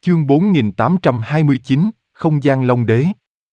Chương 4829, Không gian Long Đế.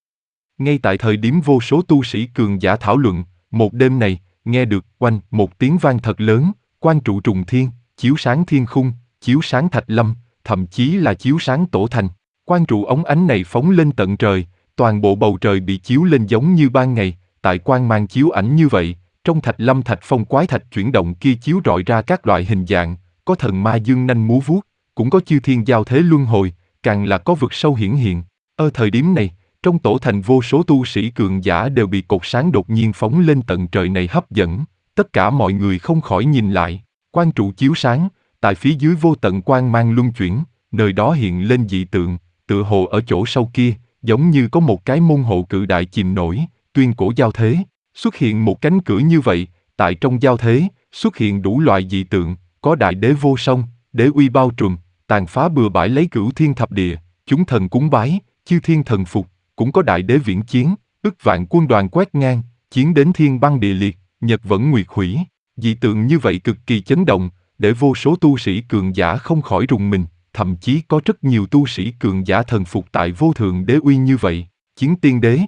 Ngay tại thời điểm vô số tu sĩ cường giả thảo luận, một đêm này, nghe được oanh một tiếng vang thật lớn, quang trụ trùng thiên, chiếu sáng thiên khung, chiếu sáng thạch lâm, thậm chí là chiếu sáng tổ thành. Quang trụ óng ánh này phóng lên tận trời, toàn bộ bầu trời bị chiếu lên giống như ban ngày. Tại quang mang chiếu ảnh như vậy, trong thạch lâm thạch phong quái thạch chuyển động kia chiếu rọi ra các loại hình dạng, có thần ma dương nanh múa vuốt, cũng có chư thiên giao thế luân hồi, càng là có vực sâu hiển hiện. Ở thời điểm này, trong tổ thành vô số tu sĩ cường giả đều bị cột sáng đột nhiên phóng lên tận trời này hấp dẫn, tất cả mọi người không khỏi nhìn lại. Quang trụ chiếu sáng, tại phía dưới vô tận quang mang luân chuyển, nơi đó hiện lên dị tượng, tựa hồ ở chỗ sâu kia, giống như có một cái môn hộ cự đại chìm nổi, tuyên cổ giao thế. Xuất hiện một cánh cửa như vậy, tại trong giao thế, xuất hiện đủ loại dị tượng, có đại đế vô song, đế uy bao trùm, tàn phá bừa bãi lấy cửu thiên thập địa, chúng thần cúng bái, chư thiên thần phục, cũng có đại đế viễn chiến, ức vạn quân đoàn quét ngang, chiến đến thiên băng địa liệt, nhật vẫn nguyệt hủy. Dị tượng như vậy cực kỳ chấn động, để vô số tu sĩ cường giả không khỏi rùng mình, thậm chí có rất nhiều tu sĩ cường giả thần phục tại vô thượng đế uy như vậy, chiến tiên đế.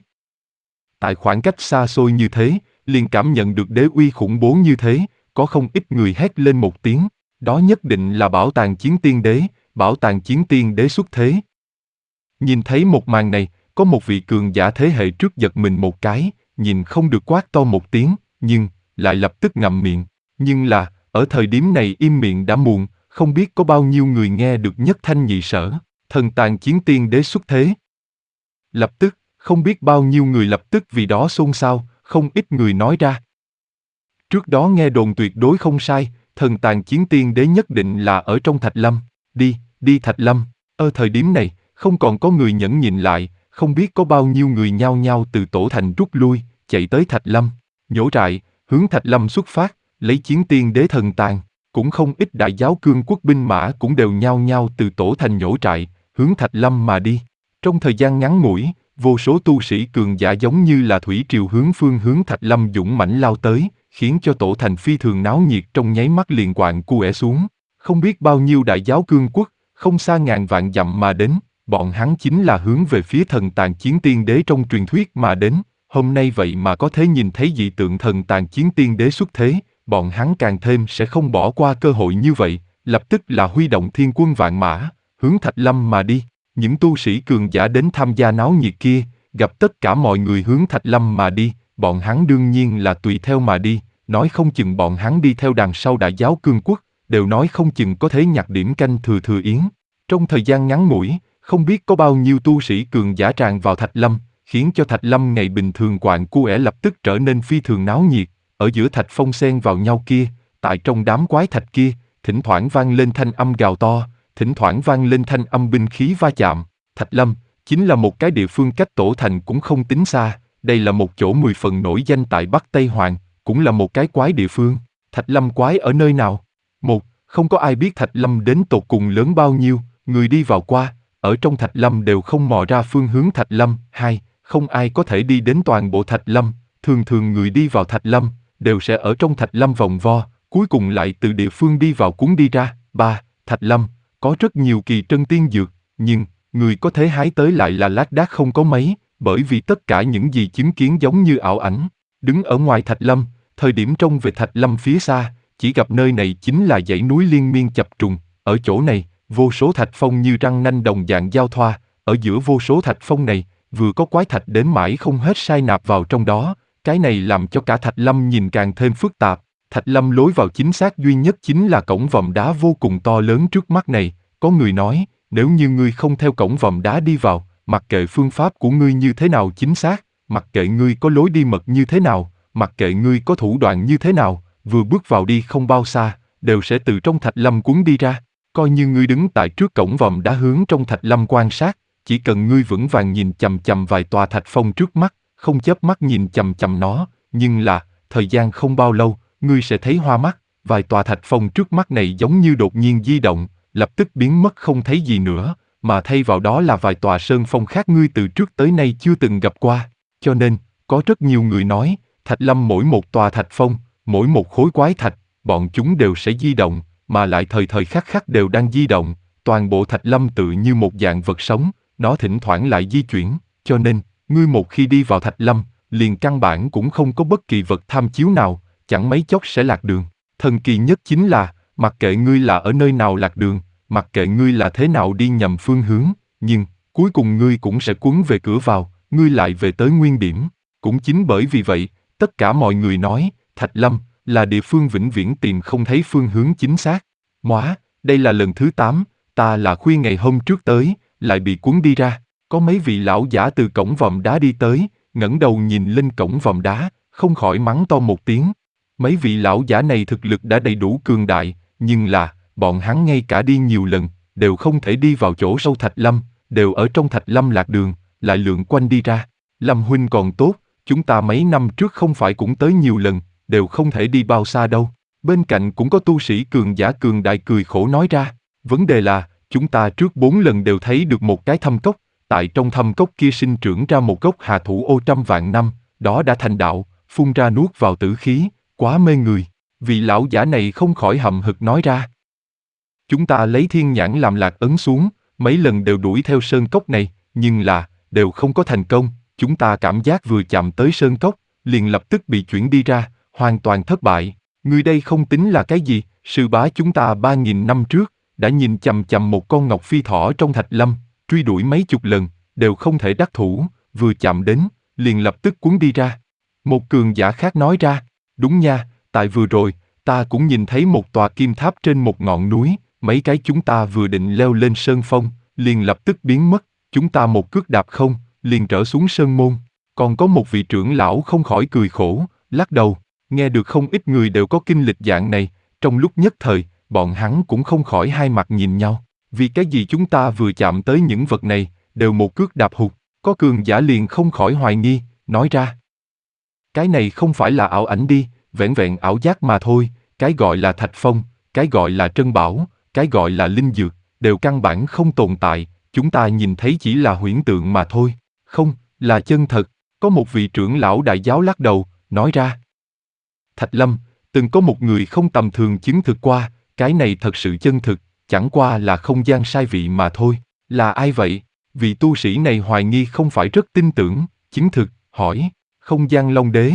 Tại khoảng cách xa xôi như thế, liền cảm nhận được đế uy khủng bố như thế, có không ít người hét lên một tiếng, đó nhất định là bảo tàng chiến tiên đế, bảo tàng chiến tiên đế xuất thế. Nhìn thấy một màn này, có một vị cường giả thế hệ trước giật mình một cái, nhìn không được quát to một tiếng, nhưng lại lập tức ngậm miệng. Nhưng là, ở thời điểm này im miệng đã muộn, không biết có bao nhiêu người nghe được nhất thanh nhị sở, thần tàng chiến tiên đế xuất thế. Lập tức, không biết bao nhiêu người lập tức vì đó xôn xao, không ít người nói ra. Trước đó nghe đồn tuyệt đối không sai, thần tàng chiến tiên đế nhất định là ở trong thạch lâm, đi thạch lâm. Ở thời điểm này, không còn có người nhẫn nhịn lại, không biết có bao nhiêu người nhao nhao từ tổ thành rút lui, chạy tới thạch lâm, nhổ trại, hướng thạch lâm xuất phát, lấy chiến tiên đế thần tàng. Cũng không ít đại giáo cương quốc binh mã cũng đều nhao nhao từ tổ thành nhổ trại, hướng thạch lâm mà đi. Trong thời gian ngắn ngủi, vô số tu sĩ cường giả giống như là thủy triều phương hướng thạch lâm dũng mãnh lao tới, khiến cho tổ thành phi thường náo nhiệt trong nháy mắt liền quạng cu xuống. Không biết bao nhiêu đại giáo cương quốc, không xa ngàn vạn dặm mà đến, bọn hắn chính là hướng về phía thần tàng chiến tiên đế trong truyền thuyết mà đến. Hôm nay vậy mà có thể nhìn thấy dị tượng thần tàng chiến tiên đế xuất thế, bọn hắn càng thêm sẽ không bỏ qua cơ hội như vậy, lập tức là huy động thiên quân vạn mã, hướng thạch lâm mà đi. Những tu sĩ cường giả đến tham gia náo nhiệt kia, gặp tất cả mọi người hướng thạch lâm mà đi, bọn hắn đương nhiên là tùy theo mà đi, nói không chừng bọn hắn đi theo đằng sau đại giáo cương quốc, đều nói không chừng có thể nhặt điểm canh thừa yến. Trong thời gian ngắn ngủi, không biết có bao nhiêu tu sĩ cường giả tràn vào thạch lâm, khiến cho thạch lâm ngày bình thường quạng cu lập tức trở nên phi thường náo nhiệt. Ở giữa thạch phong xen vào nhau kia, tại trong đám quái thạch kia, thỉnh thoảng vang lên thanh âm gào to, thỉnh thoảng vang lên thanh âm binh khí va chạm. Thạch lâm chính là một cái địa phương cách tổ thành cũng không tính xa, đây là một chỗ 10 phần nổi danh tại Bắc Tây Hoàng, cũng là một cái quái địa phương. Thạch lâm quái ở nơi nào? Một, không có ai biết thạch lâm đến tột cùng lớn bao nhiêu, người đi vào qua, ở trong thạch lâm đều không mò ra phương hướng thạch lâm. Hai, không ai có thể đi đến toàn bộ thạch lâm, thường người đi vào thạch lâm đều sẽ ở trong thạch lâm vòng vo, cuối cùng lại từ địa phương đi vào cuốn đi ra. Ba, thạch lâm có rất nhiều kỳ trân tiên dược, nhưng người có thể hái tới lại là lác đác không có mấy, bởi vì tất cả những gì chứng kiến giống như ảo ảnh. Đứng ở ngoài thạch lâm, thời điểm trông về thạch lâm phía xa, chỉ gặp nơi này chính là dãy núi liên miên chập trùng. Ở chỗ này, vô số thạch phong như răng nanh đồng dạng giao thoa, ở giữa vô số thạch phong này, vừa có quái thạch đến mãi không hết sai nạp vào trong đó. Cái này làm cho cả thạch lâm nhìn càng thêm phức tạp. Thạch lâm lối vào chính xác duy nhất chính là cổng vòm đá vô cùng to lớn trước mắt này. Có người nói, nếu như ngươi không theo cổng vòm đá đi vào, mặc kệ phương pháp của ngươi như thế nào chính xác, mặc kệ ngươi có lối đi mật như thế nào, mặc kệ ngươi có thủ đoạn như thế nào, vừa bước vào đi không bao xa, đều sẽ từ trong thạch lâm cuốn đi ra. Coi như ngươi đứng tại trước cổng vòm đá hướng trong thạch lâm quan sát, chỉ cần ngươi vững vàng nhìn chằm chằm vài tòa thạch phong trước mắt, không chớp mắt nhìn chằm chằm nó, nhưng là, thời gian không bao lâu, ngươi sẽ thấy hoa mắt, vài tòa thạch phong trước mắt này giống như đột nhiên di động, lập tức biến mất không thấy gì nữa, mà thay vào đó là vài tòa sơn phong khác ngươi từ trước tới nay chưa từng gặp qua. Cho nên, có rất nhiều người nói, thạch lâm mỗi một tòa thạch phong, mỗi một khối quái thạch, bọn chúng đều sẽ di động, mà lại thời thời khắc khắc đều đang di động, Toàn bộ Thạch Lâm tự như một dạng vật sống, nó thỉnh thoảng lại di chuyển, cho nên, ngươi một khi đi vào Thạch Lâm, liền căn bản cũng không có bất kỳ vật tham chiếu nào, chẳng mấy chốc sẽ lạc đường. Thần kỳ nhất chính là, mặc kệ ngươi là ở nơi nào lạc đường, mặc kệ ngươi là thế nào đi nhầm phương hướng, nhưng, cuối cùng ngươi cũng sẽ cuốn về cửa vào, ngươi lại về tới nguyên điểm. Cũng chính bởi vì vậy, tất cả mọi người nói, Thạch Lâm là địa phương vĩnh viễn tìm không thấy phương hướng chính xác. Móa, đây là lần thứ 8, ta là khuya ngày hôm trước tới, lại bị cuốn đi ra. Có mấy vị lão giả từ cổng vòm đá đi tới, ngẩng đầu nhìn lên cổng vòm đá, không khỏi mắng to một tiếng. Mấy vị lão giả này thực lực đã đầy đủ cường đại, nhưng là, bọn hắn ngay cả đi nhiều lần, đều không thể đi vào chỗ sâu Thạch Lâm, đều ở trong Thạch Lâm lạc đường, lại lượn quanh đi ra. Lâm huynh còn tốt, chúng ta mấy năm trước không phải cũng tới nhiều lần, đều không thể đi bao xa đâu. Bên cạnh cũng có tu sĩ cường giả cường đại cười khổ nói ra, vấn đề là, chúng ta trước 4 lần đều thấy được một cái thâm cốc, tại trong thâm cốc kia sinh trưởng ra một gốc hà thủ ô trăm vạn năm, đó đã thành đạo, phun ra nuốt vào tử khí, quá mê người. Vị lão giả này không khỏi hậm hực nói ra. Chúng ta lấy thiên nhãn làm lạc ấn xuống, mấy lần đều đuổi theo sơn cốc này, nhưng là, đều không có thành công, chúng ta cảm giác vừa chạm tới sơn cốc, liền lập tức bị chuyển đi ra, hoàn toàn thất bại. Người đây không tính là cái gì, sư bá chúng ta 3.000 năm trước, đã nhìn chằm chằm một con ngọc phi thỏ trong Thạch Lâm, truy đuổi mấy chục lần, đều không thể đắc thủ, vừa chạm đến, liền lập tức cuốn đi ra. Một cường giả khác nói ra, đúng nha, tại vừa rồi, ta cũng nhìn thấy một tòa kim tháp trên một ngọn núi, mấy cái chúng ta vừa định leo lên sơn phong, liền lập tức biến mất, chúng ta một cước đạp không, liền trở xuống sơn môn. Còn có một vị trưởng lão không khỏi cười khổ, lắc đầu, nghe được không ít người đều có kinh lịch dạng này, trong lúc nhất thời, bọn hắn cũng không khỏi hai mặt nhìn nhau. Vì cái gì chúng ta vừa chạm tới những vật này, đều một cước đạp hụt, có cường giả liền không khỏi hoài nghi, nói ra. Cái này không phải là ảo ảnh đi, vẹn vẹn ảo giác mà thôi, cái gọi là thạch phong, cái gọi là trân bảo, cái gọi là linh dược, đều căn bản không tồn tại, chúng ta nhìn thấy chỉ là huyễn tượng mà thôi, không, là chân thật. Có một vị trưởng lão đại giáo lắc đầu, nói ra. Thạch Lâm, từng có một người không tầm thường chứng thực qua, cái này thật sự chân thực, chẳng qua là không gian sai vị mà thôi. Là ai vậy? Vị tu sĩ này hoài nghi không phải rất tin tưởng, chứng thực, hỏi, không gian Long Đế.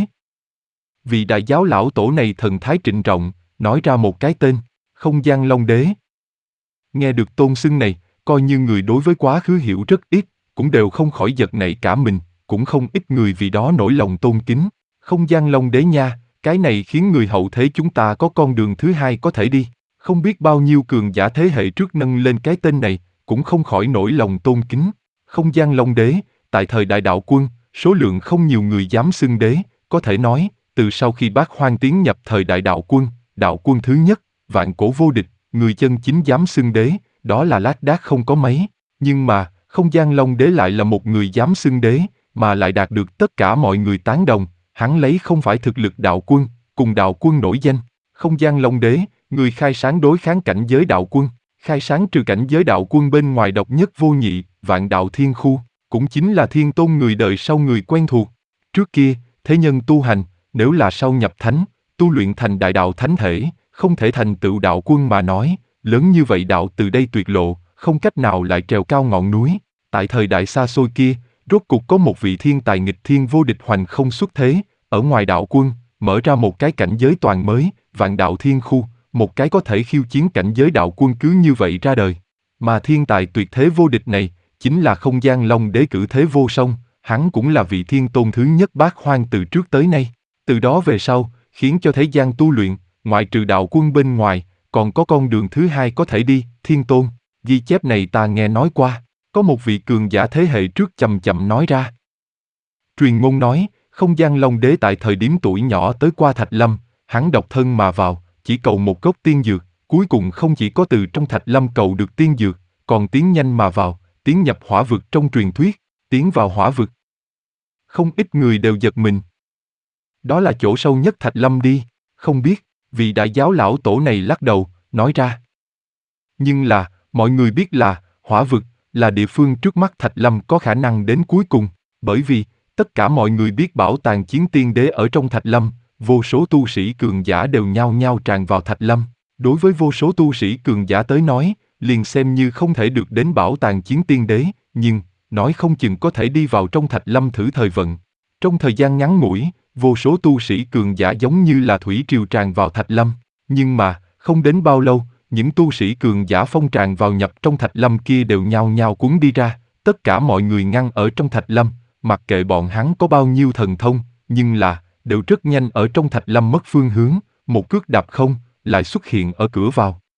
Vị đại giáo lão tổ này thần thái trịnh trọng, nói ra một cái tên, không gian Long Đế. Nghe được tôn xưng này, coi như người đối với quá khứ hiểu rất ít, cũng đều không khỏi giật nảy cả mình, cũng không ít người vì đó nổi lòng tôn kính. Không gian Long Đế nha, cái này khiến người hậu thế chúng ta có con đường thứ hai có thể đi. Không biết bao nhiêu cường giả thế hệ trước nâng lên cái tên này, cũng không khỏi nổi lòng tôn kính. Không gian Long Đế, tại thời đại đạo quân, số lượng không nhiều người dám xưng đế, có thể nói, từ sau khi Bát Hoang tiến nhập thời đại đạo quân thứ nhất, vạn cổ vô địch, người chân chính dám xưng đế, đó là lác đác không có mấy. Nhưng mà, không gian Long Đế lại là một người dám xưng đế, mà lại đạt được tất cả mọi người tán đồng, hắn lấy không phải thực lực đạo quân, cùng đạo quân nổi danh. Không gian Long Đế, người khai sáng đối kháng cảnh giới đạo quân, khai sáng trừ cảnh giới đạo quân bên ngoài độc nhất vô nhị, vạn đạo thiên khu, cũng chính là thiên tôn người đời sau người quen thuộc. Trước kia, thế nhân tu hành, nếu là sau nhập thánh, tu luyện thành đại đạo thánh thể, không thể thành tựu đạo quân mà nói, lớn như vậy đạo từ đây tuyệt lộ, không cách nào lại trèo cao ngọn núi. Tại thời đại xa xôi kia, rốt cục có một vị thiên tài nghịch thiên vô địch hoành không xuất thế, ở ngoài đạo quân, mở ra một cái cảnh giới toàn mới, vạn đạo thiên khu, một cái có thể khiêu chiến cảnh giới đạo quân cứ như vậy ra đời. Mà thiên tài tuyệt thế vô địch này, chính là không gian Long Đế cử thế vô song, hắn cũng là vị thiên tôn thứ nhất Bát Hoang từ trước tới nay. Từ đó về sau, khiến cho thế gian tu luyện, ngoại trừ đạo quân bên ngoài, còn có con đường thứ hai có thể đi, thiên tôn. Ghi chép này ta nghe nói qua, có một vị cường giả thế hệ trước chậm chậm nói ra. Truyền ngôn nói, không gian Long Đế tại thời điểm tuổi nhỏ tới qua Thạch Lâm, hắn độc thân mà vào, chỉ cầu một gốc tiên dược, cuối cùng không chỉ có từ trong Thạch Lâm cầu được tiên dược, còn tiến nhanh mà vào, tiến nhập hỏa vực trong truyền thuyết, tiến vào hỏa vực. Không ít người đều giật mình. Đó là chỗ sâu nhất Thạch Lâm đi, không biết, vị đại giáo lão tổ này lắc đầu, nói ra. Nhưng là, mọi người biết là, hỏa vực, là địa phương trước mắt Thạch Lâm có khả năng đến cuối cùng, bởi vì, tất cả mọi người biết bảo tàng chiến tiên đế ở trong Thạch Lâm, vô số tu sĩ cường giả đều nhao nhao tràn vào Thạch Lâm. Đối với vô số tu sĩ cường giả tới nói, liền xem như không thể được đến bảo tàng chiến tiên đế, nhưng, nói không chừng có thể đi vào trong Thạch Lâm thử thời vận. Trong thời gian ngắn ngủi, vô số tu sĩ cường giả giống như là thủy triều tràn vào Thạch Lâm. Nhưng mà, không đến bao lâu, những tu sĩ cường giả phong tràn vào nhập trong Thạch Lâm kia đều nhao nhao cuốn đi ra, tất cả mọi người ngăn ở trong Thạch Lâm, mặc kệ bọn hắn có bao nhiêu thần thông, nhưng là, đều rất nhanh ở trong Thạch Lâm mất phương hướng, một cước đạp không, lại xuất hiện ở cửa vào.